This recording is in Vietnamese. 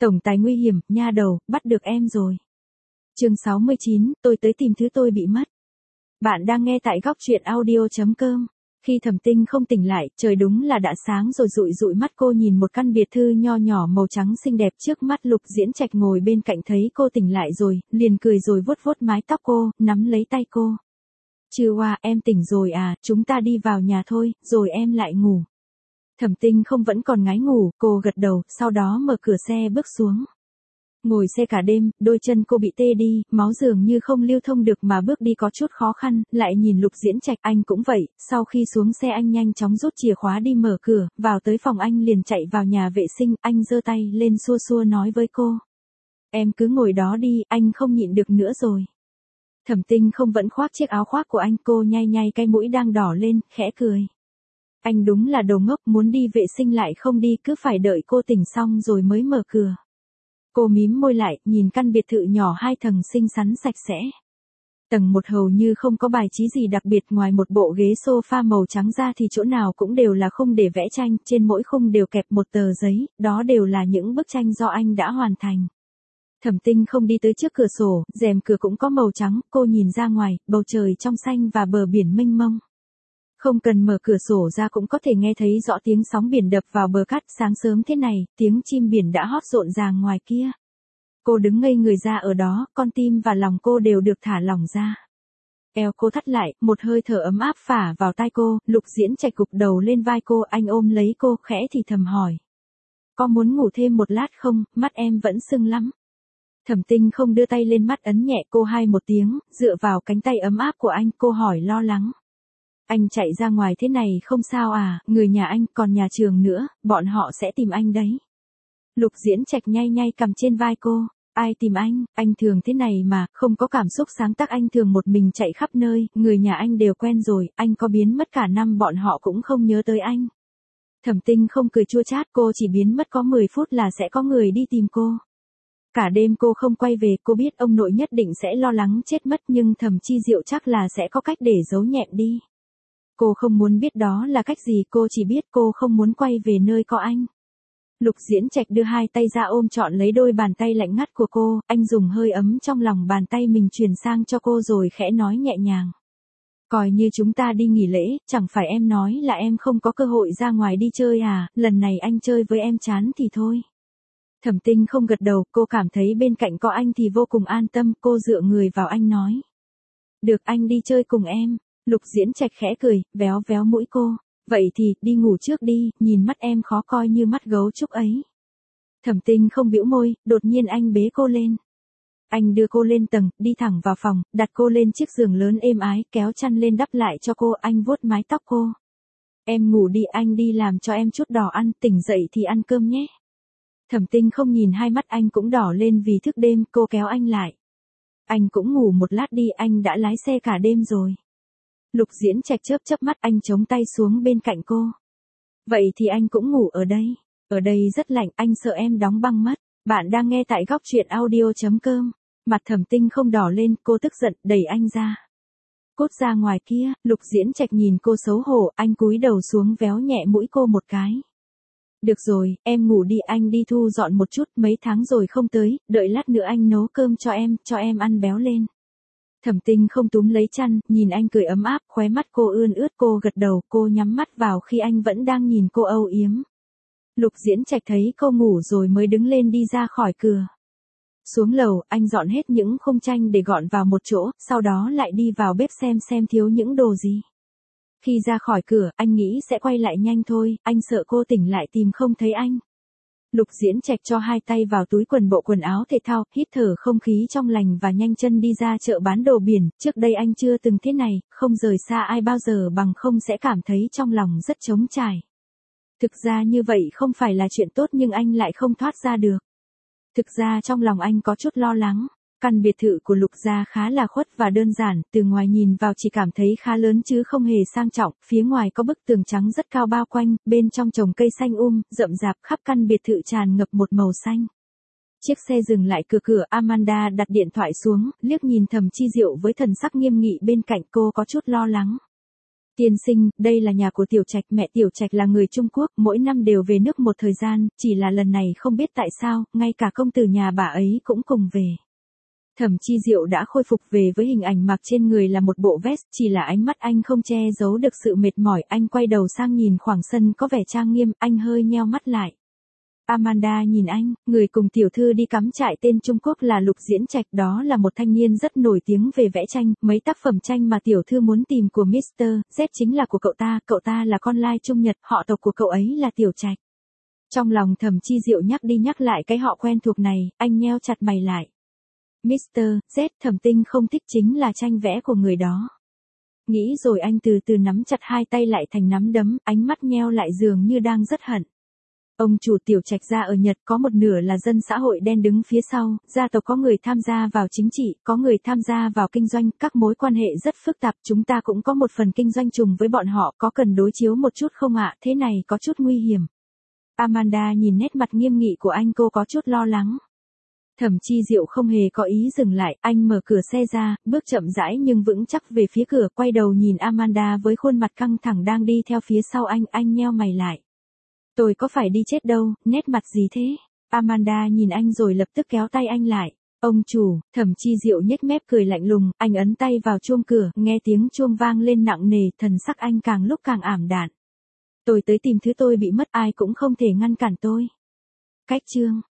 Tổng tài nguy hiểm, nha đầu, bắt được em rồi. Chương 69, tôi tới tìm thứ tôi bị mất. Bạn đang nghe tại góc truyện audio.com. Khi Thẩm Tinh không tỉnh lại, trời đúng là đã sáng rồi, dụi dụi mắt cô nhìn một căn biệt thư nho nhỏ màu trắng xinh đẹp trước mắt. Lục Diễn Trạch ngồi bên cạnh thấy cô tỉnh lại rồi, liền cười rồi vuốt vuốt mái tóc cô, nắm lấy tay cô. Chư Hoa, em tỉnh rồi à, chúng ta đi vào nhà thôi, rồi em lại ngủ. Thẩm Tinh không vẫn còn ngái ngủ, cô gật đầu, sau đó mở cửa xe bước xuống. Ngồi xe cả đêm, đôi chân cô bị tê đi, máu dường như không lưu thông được mà bước đi có chút khó khăn, lại nhìn Lục Diễn Trạch, anh cũng vậy, sau khi xuống xe anh nhanh chóng rút chìa khóa đi mở cửa, vào tới phòng anh liền chạy vào nhà vệ sinh, anh giơ tay lên xua xua nói với cô. Em cứ ngồi đó đi, anh không nhịn được nữa rồi. Thẩm Tinh không vẫn khoác chiếc áo khoác của anh, cô nhay nhay cái mũi đang đỏ lên, khẽ cười. Anh đúng là đồ ngốc, muốn đi vệ sinh lại không đi, cứ phải đợi cô tỉnh xong rồi mới mở cửa. Cô mím môi lại, nhìn căn biệt thự nhỏ 2 tầng xinh xắn sạch sẽ. Tầng 1 hầu như không có bài trí gì đặc biệt, ngoài một bộ ghế sofa màu trắng ra thì chỗ nào cũng đều là khung để vẽ tranh, trên mỗi khung đều kẹp một tờ giấy, đó đều là những bức tranh do anh đã hoàn thành. Thẩm Tinh không đi tới trước cửa sổ, rèm cửa cũng có màu trắng, cô nhìn ra ngoài, bầu trời trong xanh và bờ biển mênh mông. Không cần mở cửa sổ ra cũng có thể nghe thấy rõ tiếng sóng biển đập vào bờ cát, sáng sớm thế này, tiếng chim biển đã hót rộn ràng ngoài kia. Cô đứng ngây người ra ở đó, con tim và lòng cô đều được thả lỏng ra. Eo cô thắt lại, một hơi thở ấm áp phả vào tai cô, Lục Diễn Trạch gục đầu lên vai cô, anh ôm lấy cô, khẽ thì thầm hỏi. Có muốn ngủ thêm một lát không, mắt em vẫn sưng lắm. Thẩm Tinh không đưa tay lên mắt ấn nhẹ cô hai một tiếng, dựa vào cánh tay ấm áp của anh, cô hỏi lo lắng. Anh chạy ra ngoài thế này không sao à, người nhà anh, còn nhà trường nữa, bọn họ sẽ tìm anh đấy. Lục Diễn Trạch nhay nhay cằm trên vai cô, ai tìm anh thường thế này mà, không có cảm xúc sáng tác, anh thường một mình chạy khắp nơi, người nhà anh đều quen rồi, anh có biến mất cả năm bọn họ cũng không nhớ tới anh. Thẩm Tinh không cười chua chát, cô chỉ biến mất có 10 phút là sẽ có người đi tìm cô. Cả đêm cô không quay về, cô biết ông nội nhất định sẽ lo lắng chết mất, nhưng Thẩm Chi Diệu chắc là sẽ có cách để giấu nhẹm đi. Cô không muốn biết đó là cách gì, cô chỉ biết cô không muốn quay về nơi có anh. Lục Diễn Trạch đưa hai tay ra ôm trọn lấy đôi bàn tay lạnh ngắt của cô, anh dùng hơi ấm trong lòng bàn tay mình truyền sang cho cô rồi khẽ nói nhẹ nhàng. Coi như chúng ta đi nghỉ lễ, chẳng phải em nói là em không có cơ hội ra ngoài đi chơi à, lần này anh chơi với em chán thì thôi. Thẩm Tinh không gật đầu, cô cảm thấy bên cạnh có anh thì vô cùng an tâm, cô dựa người vào anh nói. Được, anh đi chơi cùng em. Lục Diễn Trạch khẽ cười, véo véo mũi cô. Vậy thì, đi ngủ trước đi, nhìn mắt em khó coi như mắt gấu trúc ấy. Thẩm Tinh không bĩu môi, đột nhiên anh bế cô lên. Anh đưa cô lên tầng, đi thẳng vào phòng, đặt cô lên chiếc giường lớn êm ái, kéo chăn lên đắp lại cho cô, anh vuốt mái tóc cô. Em ngủ đi, anh đi làm cho em chút đỏ ăn, tỉnh dậy thì ăn cơm nhé. Thẩm Tinh không nhìn hai mắt anh cũng đỏ lên vì thức đêm, cô kéo anh lại. Anh cũng ngủ một lát đi, anh đã lái xe cả đêm rồi. Lục Diễn Trạch chớp chớp mắt, anh chống tay xuống bên cạnh cô. Vậy thì anh cũng ngủ ở đây. Ở đây rất lạnh, anh sợ em đóng băng mất. Bạn đang nghe tại góc truyện audio.com. Mặt Thẩm Tinh không đỏ lên, cô tức giận, đẩy anh ra. Cút ra ngoài kia, Lục Diễn Trạch nhìn cô xấu hổ, anh cúi đầu xuống véo nhẹ mũi cô một cái. Được rồi, em ngủ đi, anh đi thu dọn một chút, mấy tháng rồi không tới, đợi lát nữa anh nấu cơm cho em ăn béo lên. Thẩm Tinh không túm lấy chăn, nhìn anh cười ấm áp, khóe mắt cô ươn ướt, cô gật đầu, cô nhắm mắt vào khi anh vẫn đang nhìn cô âu yếm. Lục Diễn Trạch thấy cô ngủ rồi mới đứng lên đi ra khỏi cửa. Xuống lầu, anh dọn hết những khung tranh để gọn vào một chỗ, sau đó lại đi vào bếp xem thiếu những đồ gì. Khi ra khỏi cửa, anh nghĩ sẽ quay lại nhanh thôi, anh sợ cô tỉnh lại tìm không thấy anh. Lục Diễn Trạch cho hai tay vào túi quần bộ quần áo thể thao, hít thở không khí trong lành và nhanh chân đi ra chợ bán đồ biển, trước đây anh chưa từng thế này, không rời xa ai bao giờ bằng không sẽ cảm thấy trong lòng rất trống trải. Thực ra như vậy không phải là chuyện tốt nhưng anh lại không thoát ra được. Thực ra trong lòng anh có chút lo lắng. Căn biệt thự của Lục gia khá là khuất và đơn giản, từ ngoài nhìn vào chỉ cảm thấy khá lớn chứ không hề sang trọng, phía ngoài có bức tường trắng rất cao bao quanh, bên trong trồng cây xanh rậm rạp, khắp căn biệt thự tràn ngập một màu xanh. Chiếc xe dừng lại cửa, Amanda đặt điện thoại xuống, liếc nhìn Thẩm Chi Diệu với thần sắc nghiêm nghị bên cạnh, cô có chút lo lắng. Tiên sinh, đây là nhà của Tiểu Trạch, mẹ Tiểu Trạch là người Trung Quốc, mỗi năm đều về nước một thời gian, chỉ là lần này không biết tại sao, ngay cả công tử nhà bà ấy cũng cùng về. Thẩm Chi Diệu đã khôi phục về với hình ảnh mặc trên người là một bộ vest, chỉ là ánh mắt anh không che giấu được sự mệt mỏi, anh quay đầu sang nhìn khoảng sân có vẻ trang nghiêm, anh hơi nheo mắt lại. Amanda nhìn anh, người cùng tiểu thư đi cắm trại tên Trung Quốc là Lục Diễn Trạch, đó là một thanh niên rất nổi tiếng về vẽ tranh, mấy tác phẩm tranh mà tiểu thư muốn tìm của Mr. Z chính là của cậu ta là con lai Trung Nhật, họ tộc của cậu ấy là Tiểu Trạch. Trong lòng Thẩm Chi Diệu nhắc đi nhắc lại cái họ quen thuộc này, anh nheo chặt mày lại. Mr. Z, Thẩm Tinh không thích chính là tranh vẽ của người đó. Nghĩ rồi anh từ từ nắm chặt hai tay lại thành nắm đấm, ánh mắt nheo lại dường như đang rất hận. Ông chủ Tiểu Trạch gia ở Nhật có một nửa là dân xã hội đen đứng phía sau, gia tộc có người tham gia vào chính trị, có người tham gia vào kinh doanh, các mối quan hệ rất phức tạp, chúng ta cũng có một phần kinh doanh trùng với bọn họ, có cần đối chiếu một chút không ạ, thế này có chút nguy hiểm. Amanda nhìn nét mặt nghiêm nghị của anh, cô có chút lo lắng. Thẩm Chi Diệu không hề có ý dừng lại, anh mở cửa xe ra, bước chậm rãi nhưng vững chắc về phía cửa, quay đầu nhìn Amanda với khuôn mặt căng thẳng đang đi theo phía sau anh nheo mày lại. Tôi có phải đi chết đâu, nét mặt gì thế? Amanda nhìn anh rồi lập tức kéo tay anh lại. Ông chủ, Thẩm Chi Diệu nhếch mép cười lạnh lùng, anh ấn tay vào chuông cửa, nghe tiếng chuông vang lên nặng nề, thần sắc anh càng lúc càng ảm đạm. Tôi tới tìm thứ tôi bị mất, ai cũng không thể ngăn cản tôi. Cách chương